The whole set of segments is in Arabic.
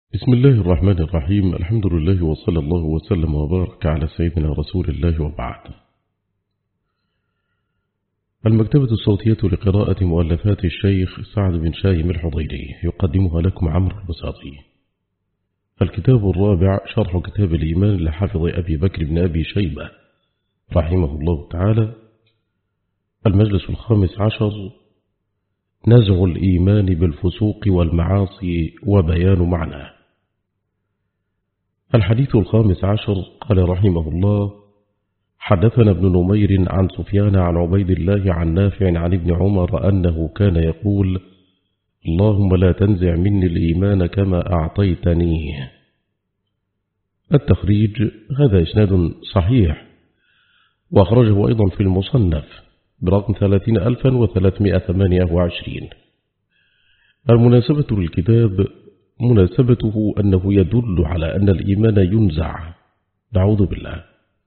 بسم الله الرحمن الرحيم. الحمد لله وصلى الله وسلم وبارك على سيدنا رسول الله وبعد. المكتبة الصوتية لقراءة مؤلفات الشيخ سعد بن شايم الحضيري يقدمها لكم عمرو البساطي. الكتاب الرابع شرح كتاب الإيمان لحافظ أبي بكر بن أبي شيبة رحمه الله تعالى. المجلس 15 نزع الإيمان بالفسوق والمعاصي وبيان معناه. الحديث 15 قال رحمه الله: حدثنا ابن نمير عن سفيان عن عبيد الله عن نافع عن ابن عمر أنه كان يقول: اللهم لا تنزع مني الإيمان كما أعطيتنيه. التخريج: هذا إسناد صحيح، وأخرجه أيضا في المصنف برقم 30328. المناسبة للكتاب مناسبته أنه يدل على أن الإيمان ينزع، نعوذ بالله.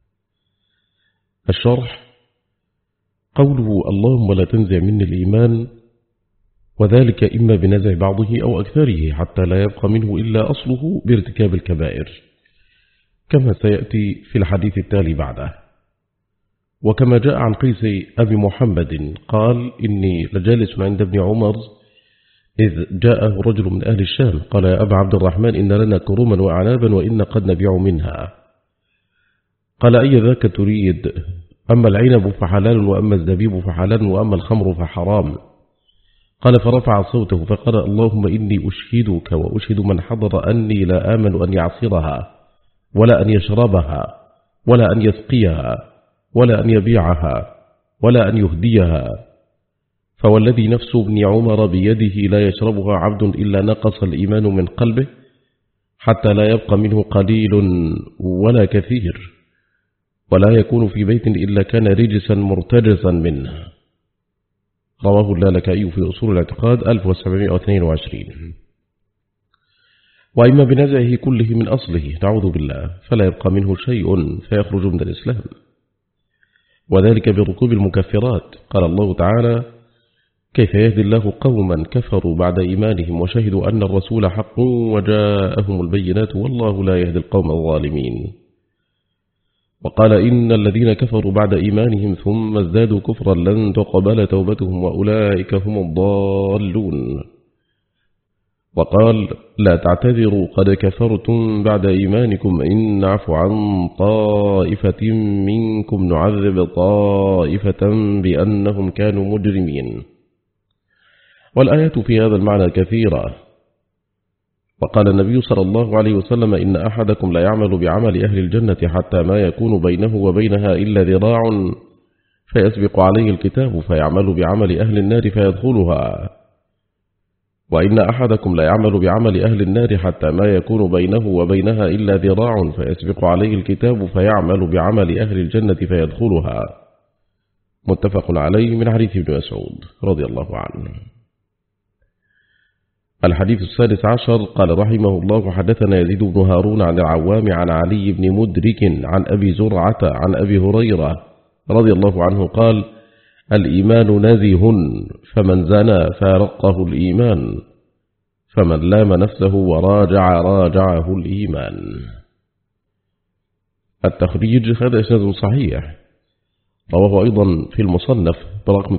الشرح: قوله اللهم لا تنزع مني الإيمان، وذلك إما بنزع بعضه أو أكثره حتى لا يبقى منه إلا أصله بارتكاب الكبائر، كما سيأتي في الحديث التالي بعده. وكما جاء عن قيس أبي محمد قال: إني لجالس عند ابن عمر إذ جاءه رجل من أهل الشام قال: يا أبا عبد الرحمن، إن لنا كروما وأعنابا وإن قد نبيع منها. قال: أي ذاك تريد؟ أما العنب فحلال، وأما الزبيب فحلال، وأما الخمر فحرام. قال: فرفع صوته فقال: اللهم إني أشهدك وأشهد من حضر أني لا آمن أن يعصرها ولا أن يشربها ولا أن يسقيها ولا أن يبيعها ولا أن يهديها، فوالذي نفس ابن عمر بيده لا يشربها عبد إلا نقص الإيمان من قلبه حتى لا يبقى منه قليل ولا كثير، ولا يكون في بيت إلا كان رجسا مرتجسا منه. رواه اللالكائي في أصول الاعتقاد 1722. وإما بنزعه كله من أصله، نعوذ بالله، فلا يبقى منه شيء فيخرج من الإسلام، وذلك بركوب المكفرات. قال الله تعالى: كيف يهدي الله قوما كفروا بعد إيمانهم وشهدوا أن الرسول حق وجاءهم البينات والله لا يهدي القوم الظالمين. وقال: إن الذين كفروا بعد إيمانهم ثم ازدادوا كفرا لن تقبل توبتهم وأولئك هم الضالون. وقال: لا تعتذروا قد كفرتم بعد إيمانكم إن نعفو عن طائفة منكم نعذب طائفة بأنهم كانوا مجرمين. والآيات في هذا المعنى كثيرة. وقال النبي صلى الله عليه وسلم: إن أحدكم لا يعمل بعمل أهل الجنة حتى ما يكون بينه وبينها إلا ذراع فيسبق عليه الكتاب فيعمل بعمل أهل النار فيدخلها، وإن أحدكم لا يعمل بعمل أهل النار حتى ما يكون بينه وبينها إلا ذراع فيسبق عليه الكتاب فيعمل بعمل أهل الجنة فيدخلها. متفق عليه من حديث ابن مسعود رضي الله عنه. الحديث 16 قال رحمه الله: حدثنا يزيد بن هارون عن العوام عن علي بن مدرك عن أبي زرعة عن أبي هريرة رضي الله عنه قال: الإيمان نزه، فمن زنى فارقه الإيمان، فمن لام نفسه وراجع راجعه الإيمان. التخريج: هذا إسناد صحيح، رواه أيضا في المصنف برقم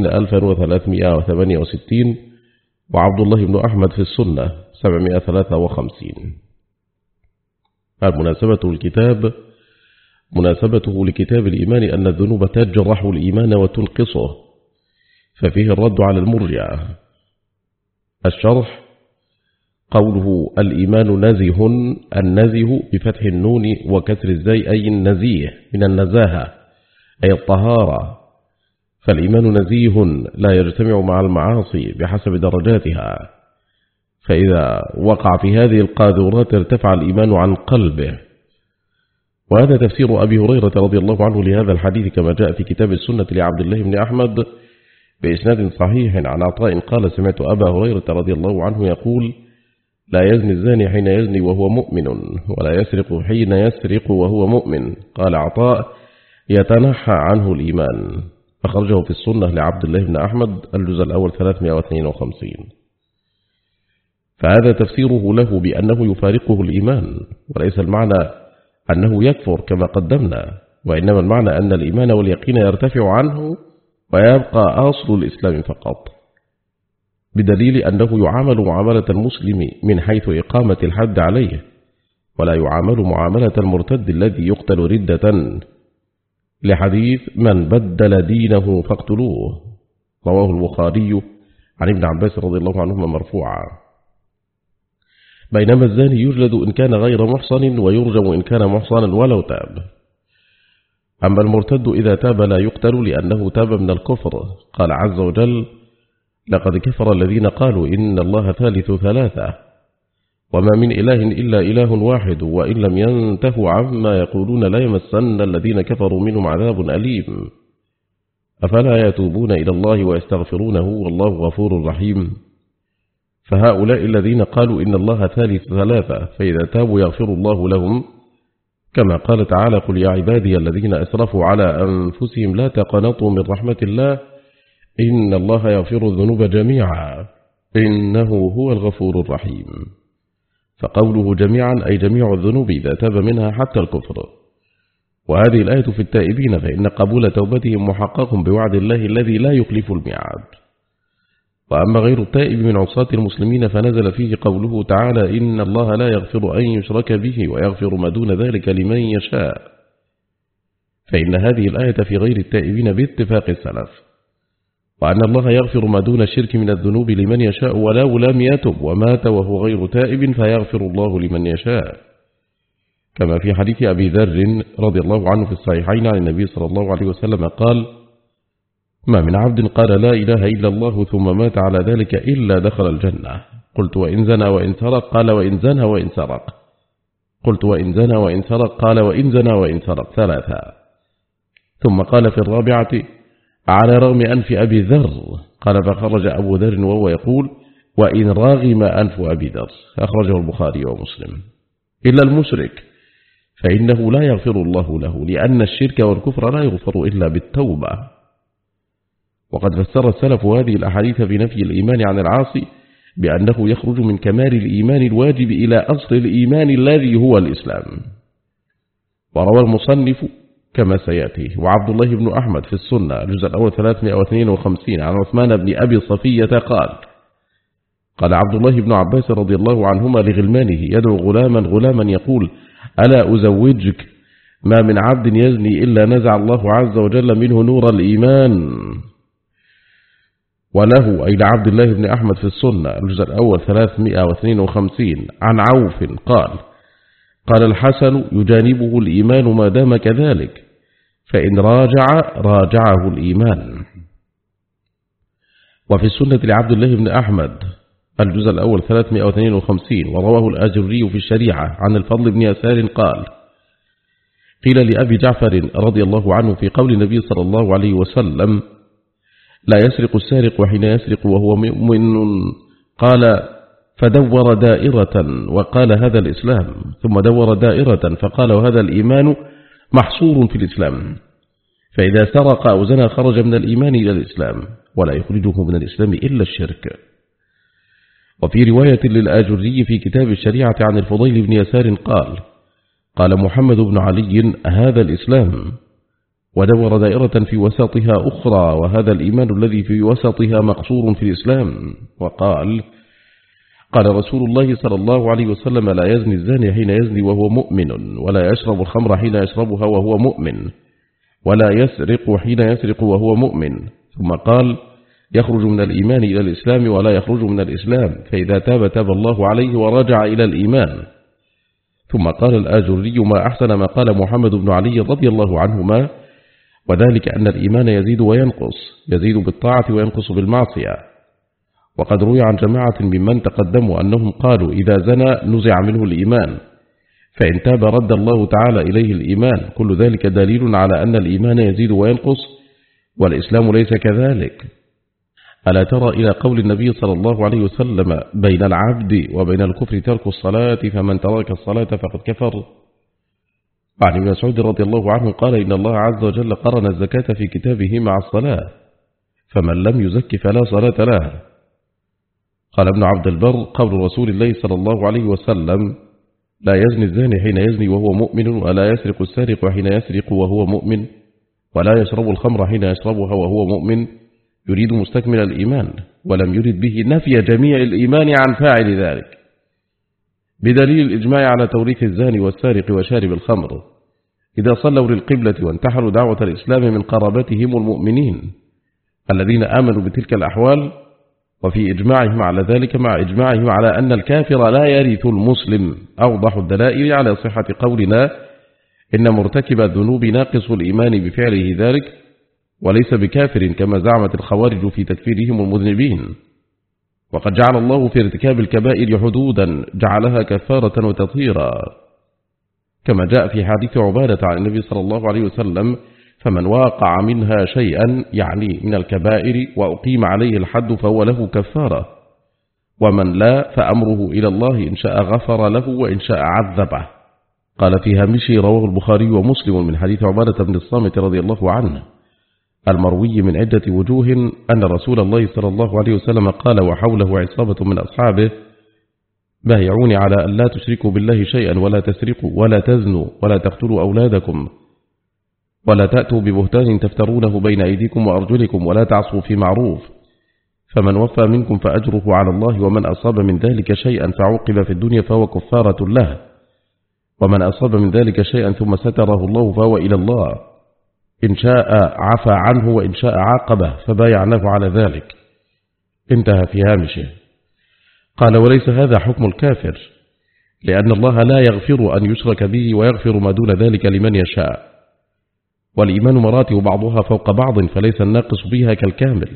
30368، وعبد الله بن أحمد في السنة 753. المناسبة الكتاب مناسبته لكتاب الإيمان أن الذنوب تجرح الإيمان وتنقصه، ففيه الرد على المرجئة. الشرح: قوله الإيمان نزه، النزه بفتح النون وكسر الزاي أي النزيه من النزاهة أي الطهارة، فالإيمان نزيه لا يجتمع مع المعاصي بحسب درجاتها، فإذا وقع في هذه القاذورات ارتفع الإيمان عن قلبه. وهذا تفسير أبي هريرة رضي الله عنه لهذا الحديث كما جاء في كتاب السنة لعبد الله بن أحمد بإسناد صحيح عن عطاء قال: سمعت أبا هريرة رضي الله عنه يقول: لا يزني الزاني حين يزني وهو مؤمن، ولا يسرق حين يسرق وهو مؤمن. قال عطاء: يتنحى عنه الإيمان. أخرجه في السنة لعبد الله بن أحمد الجزء الأول 352. فهذا تفسيره له بأنه يفارقه الإيمان، وليس المعنى أنه يكفر كما قدمنا، وإنما المعنى أن الإيمان واليقين يرتفع عنه ويبقى أصل الإسلام فقط، بدليل أنه يعامل معاملة المسلم من حيث إقامة الحد عليه، ولا يعامل معاملة المرتد الذي يقتل ردة، لحديث من بدل دينه فاقتلوه، رواه البخاري عن ابن عباس رضي الله عنهما مرفوعا. بينما الزاني يجلد إن كان غير محصن ويرجم إن كان محصنا ولو تاب. أما المرتد إذا تاب لا يقتل لأنه تاب من الكفر. قال عز وجل: لقد كفر الذين قالوا إن الله ثالث ثلاثة وما من إله إلا إله واحد وإن لم ينتهوا عما يقولون لا يمسن الذين كفروا منهم عذاب أليم أفلا يتوبون إلى الله ويستغفرونه والله غفور رحيم. فهؤلاء الذين قالوا إن الله ثالث ثلاثة فإذا تابوا يغفر الله لهم، كما قال تعالى: قل يا عبادي الذين أسرفوا على أنفسهم لا تقنطوا من رحمة الله إن الله يغفر الذنوب جميعا إنه هو الغفور الرحيم. فقوله جميعا أي جميع الذنوب إذا تاب منها حتى الكفر. وهذه الآية في التائبين، فإن قبول توبتهم محقق بوعد الله الذي لا يخلف الميعاد. وأما غير التائب من عصاة المسلمين فنزل فيه قوله تعالى: إن الله لا يغفر أن يشرك به ويغفر ما دون ذلك لمن يشاء. فإن هذه الآية في غير التائبين باتفاق السلف، وأن الله يغفر ما دون الشرك من الذنوب لمن يشاء ولو لم يتب ومات وهو غير تائب فيغفر الله لمن يشاء، كما في حديث أبي ذر رضي الله عنه في الصحيحين عن النبي صلى الله عليه وسلم قال: ما من عبد قال لا إله إلا الله ثم مات على ذلك إلا دخل الجنة. قلت وإن زنى وإن سرق؟ قال وإن زنى وإن سرق. قلت وإن زنى وإن سرق؟ قال وإن زنى وإن سرق ثلاثا. ثم قال في الرابعة: على رغم أنف أبي ذر. قال فخرج أبو ذر وهو يقول: وإن راغم أنف أبي ذر. أخرجه البخاري ومسلم. إلا المشرك فإنه لا يغفر الله له، لأن الشرك والكفر لا يغفر إلا بالتوبة. وقد فسر السلف هذه الأحاديث بنفي الإيمان عن العاصي بأنه يخرج من كمال الإيمان الواجب إلى أصل الإيمان الذي هو الإسلام. وروى المصنف كما سيأتي وعبد الله بن أحمد في السنة الجزء الأول 352 عن عثمان بن أبي صفية قال عبد الله بن عباس رضي الله عنهما لغلمانه يدعو غلاما يقول: ألا أزوجك؟ ما من عبد يزني إلا نزع الله عز وجل منه نور الإيمان. وله أي لعبد الله بن أحمد في السنة الجزء الأول 352 عن عوف قال الحسن: يجانبه الإيمان ما دام كذلك، فإن راجعه الإيمان. وفي السنة لعبد الله بن أحمد الجزء الأول 352 ورواه الآجري في الشريعة عن الفضل بن يسار قيل لأبي جعفر رضي الله عنه في قول النبي صلى الله عليه وسلم: لا يسرق السارق وحين يسرق وهو مؤمن. قال: فدور دائرة وقال: هذا الإسلام. ثم دور دائرة فقال: وهذا الإيمان محصور في الإسلام. فإذا سرق أو زنى خرج من الإيمان إلى الإسلام، ولا يخرجه من الإسلام إلا الشرك. وفي رواية للآجري في كتاب الشريعة عن الفضيل بن يسار قال محمد بن علي: هذا الإسلام. ودور دائرة في وسطها أخرى: وهذا الإيمان الذي في وسطها مقصور في الإسلام. وقال رسول الله صلى الله عليه وسلم: لا يزني الزاني حين يزني وهو مؤمن، ولا يشرب الخمر حين يشربها وهو مؤمن، ولا يسرق حين يسرق وهو مؤمن. ثم قال: يخرج من الإيمان إلى الإسلام ولا يخرج من الإسلام، فإذا تاب الله عليه ورجع إلى الإيمان. ثم قال الآجري: ما أحسن ما قال محمد بن علي رضي الله عنهما، وذلك أن الإيمان يزيد وينقص، يزيد بالطاعة وينقص بالمعصية. وقد روي عن جماعة ممن تقدموا أنهم قالوا: إذا زنى نزع منه الإيمان، فإن تاب رد الله تعالى إليه الإيمان. كل ذلك دليل على أن الإيمان يزيد وينقص، والإسلام ليس كذلك. ألا ترى إلى قول النبي صلى الله عليه وسلم: بين العبد وبين الكفر ترك الصلاة، فمن ترك الصلاة فقد كفر. عن ابن مسعود رضي الله عنه قال: إن الله عز وجل قرن الزكاة في كتابه مع الصلاة، فمن لم يزك فلا صلاة له. قال ابن عبد البر: قول رسول الله صلى الله عليه وسلم: لا يزني الزاني حين يزني وهو مؤمن، ولا يسرق السارق حين يسرق وهو مؤمن، ولا يشرب الخمر حين يشربها وهو مؤمن، يريد مستكمل الإيمان، ولم يرد به نفي جميع الإيمان عن فاعل ذلك، بدليل الإجماع على توريث الزاني والسارق وشارب الخمر إذا صلوا للقبلة وانتحلوا دعوة الإسلام من قرابتهم المؤمنين الذين آمنوا بتلك الأحوال، وفي إجماعهم على ذلك مع إجماعهم على أن الكافر لا يرث المسلم. أوضح الدلائل على صحة قولنا إن مرتكب الذنوب ناقص الإيمان بفعله ذلك، وليس بكافر كما زعمت الخوارج في تكفيرهم المذنبين. وقد جعل الله في ارتكاب الكبائر حدودا جعلها كفارة وتطهيرا، كما جاء في حديث عبادة عن النبي صلى الله عليه وسلم: فمن واقع منها شيئا يعني من الكبائر وأقيم عليه الحد فهو له كفارة، ومن لا فأمره إلى الله، إن شاء غفر له وإن شاء عذبه. قال في هامشه: رواه البخاري ومسلم من حديث عبادة بن الصامت رضي الله عنه المروي من عدة وجوه أن رسول الله صلى الله عليه وسلم قال وحوله عصابة من أصحابه: بايعوني على أن لا تشركوا بالله شيئا، ولا تسرقوا، ولا تزنوا، ولا تقتلوا أولادكم، ولا تأتوا ببهتان تفترونه بين أيديكم وأرجلكم، ولا تعصوا في معروف، فمن وفى منكم فأجره على الله، ومن أصاب من ذلك شيئا فعوقب في الدنيا فهو كفارة له، ومن أصاب من ذلك شيئا ثم ستره الله فهو إلى الله، إن شاء عفى عنه وإن شاء عاقبه، فبايعناه على ذلك. انتهى في هامشه. قال: وليس هذا حكم الكافر، لأن الله لا يغفر أن يشرك به ويغفر ما دون ذلك لمن يشاء، والإيمان مراتب بعضها فوق بعض، فليس الناقص بها كالكامل.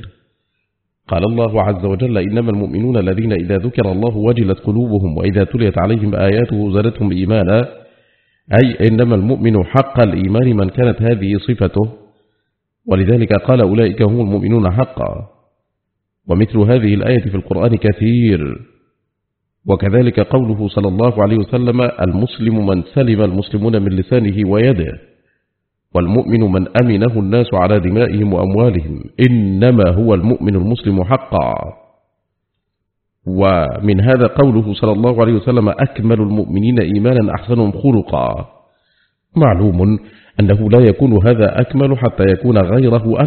قال الله عز وجل: إنما المؤمنون الذين إذا ذكر الله وجلت قلوبهم وإذا تليت عليهم آياته زادتهم إيمانا، أي إنما المؤمن حق الإيمان من كانت هذه صفته، ولذلك قال: أولئك هم المؤمنون حقا. ومثل هذه الآية في القرآن كثير. وكذلك قوله صلى الله عليه وسلم: المسلم من سلم المسلمون من لسانه ويده، والمؤمن من أمنه الناس على دمائهم وأموالهم، إنما هو المؤمن المسلم حقا. ومن هذا قوله صلى الله عليه وسلم: أكمل المؤمنين إيمانا أحسنهم خلقا. معلوم أنه لا يكون هذا أكمل حتى يكون غيره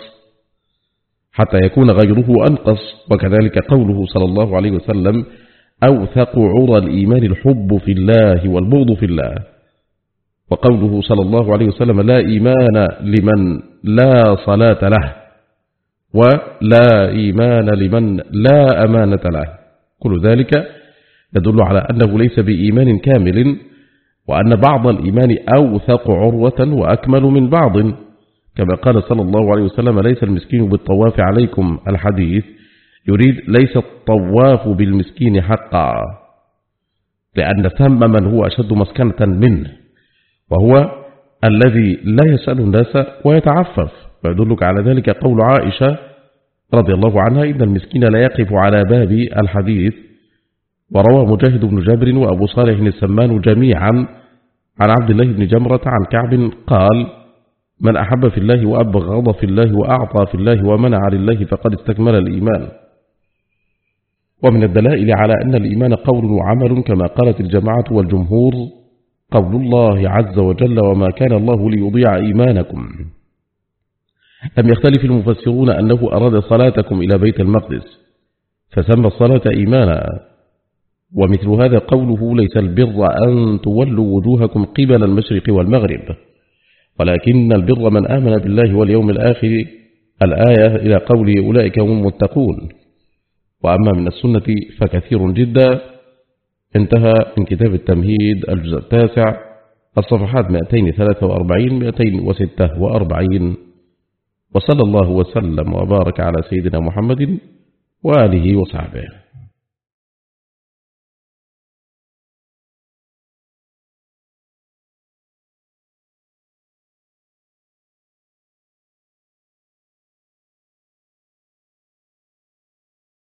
أنقص. وكذلك قوله صلى الله عليه وسلم: أوثق عرى الإيمان الحب في الله والبغض في الله. وقوله صلى الله عليه وسلم: لا إيمان لمن لا صلاة له، ولا إيمان لمن لا أمانة له. كل ذلك يدل على أنه ليس بإيمان كامل، وأن بعض الإيمان أوثق عروة وأكمل من بعض، كما قال صلى الله عليه وسلم: ليس المسكين بالطواف عليكم، الحديث يريد ليس الطواف بالمسكين حقا، لأن ثم من هو أشد مسكنة منه، وهو الذي لا يسأل الناس ويتعفف. ويدلك على ذلك قول عائشة رضي الله عنها: إن المسكين لا يقف على باب، الحديث. وروى مجاهد بن جابر وأبو صالح السمان جميعا عن عبد الله بن جمرة عن كعب قال: من أحب في الله وأبغض في الله وأعطى في الله ومنع لله فقد استكمل الإيمان. ومن الدلائل على أن الإيمان قول وعمل كما قالت الجماعة والجمهور قول الله عز وجل: وما كان الله ليضيع إيمانكم. لم يختلف المفسرون أنه أراد صلاتكم إلى بيت المقدس فسمى الصلاة إيمانا. ومثل هذا قوله: ليس البر أن تولوا وجوهكم قبل المشرق والمغرب، ولكن البر من آمن بالله واليوم الآخر، الآية إلى قوله: أولئك هم المتقون. وأما من السنة فكثير جدا. انتهى من كتاب التمهيد الجزء 9 الصفحات 243-246. وصلى الله وسلم وبارك على سيدنا محمد وآله وصحبه.